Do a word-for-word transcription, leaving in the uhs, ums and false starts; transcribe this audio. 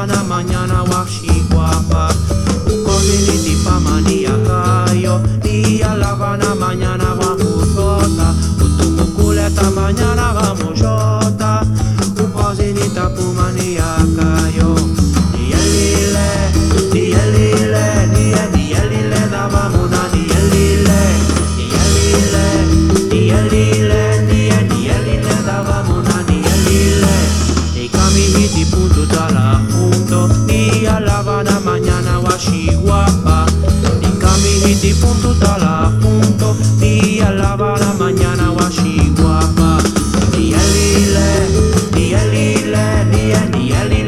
Lavana mañana washi guapa. Coziniti pa maniacayo. Día Lavana mañana wamujota. Utumukuleta mañana wamujota. Cozinita pu maniacayo. Dielile, dielile, die, dielile davamuna dielile. Dielile, dielile, die, dielile davamuna dielile. Dei camihiti punto dalla punto. Dia Lavana mañana washi guapa. Dei camihiti punto dalla punto. Dia Lavana mañana washi guapa. Dielile, dielile, die, dielile.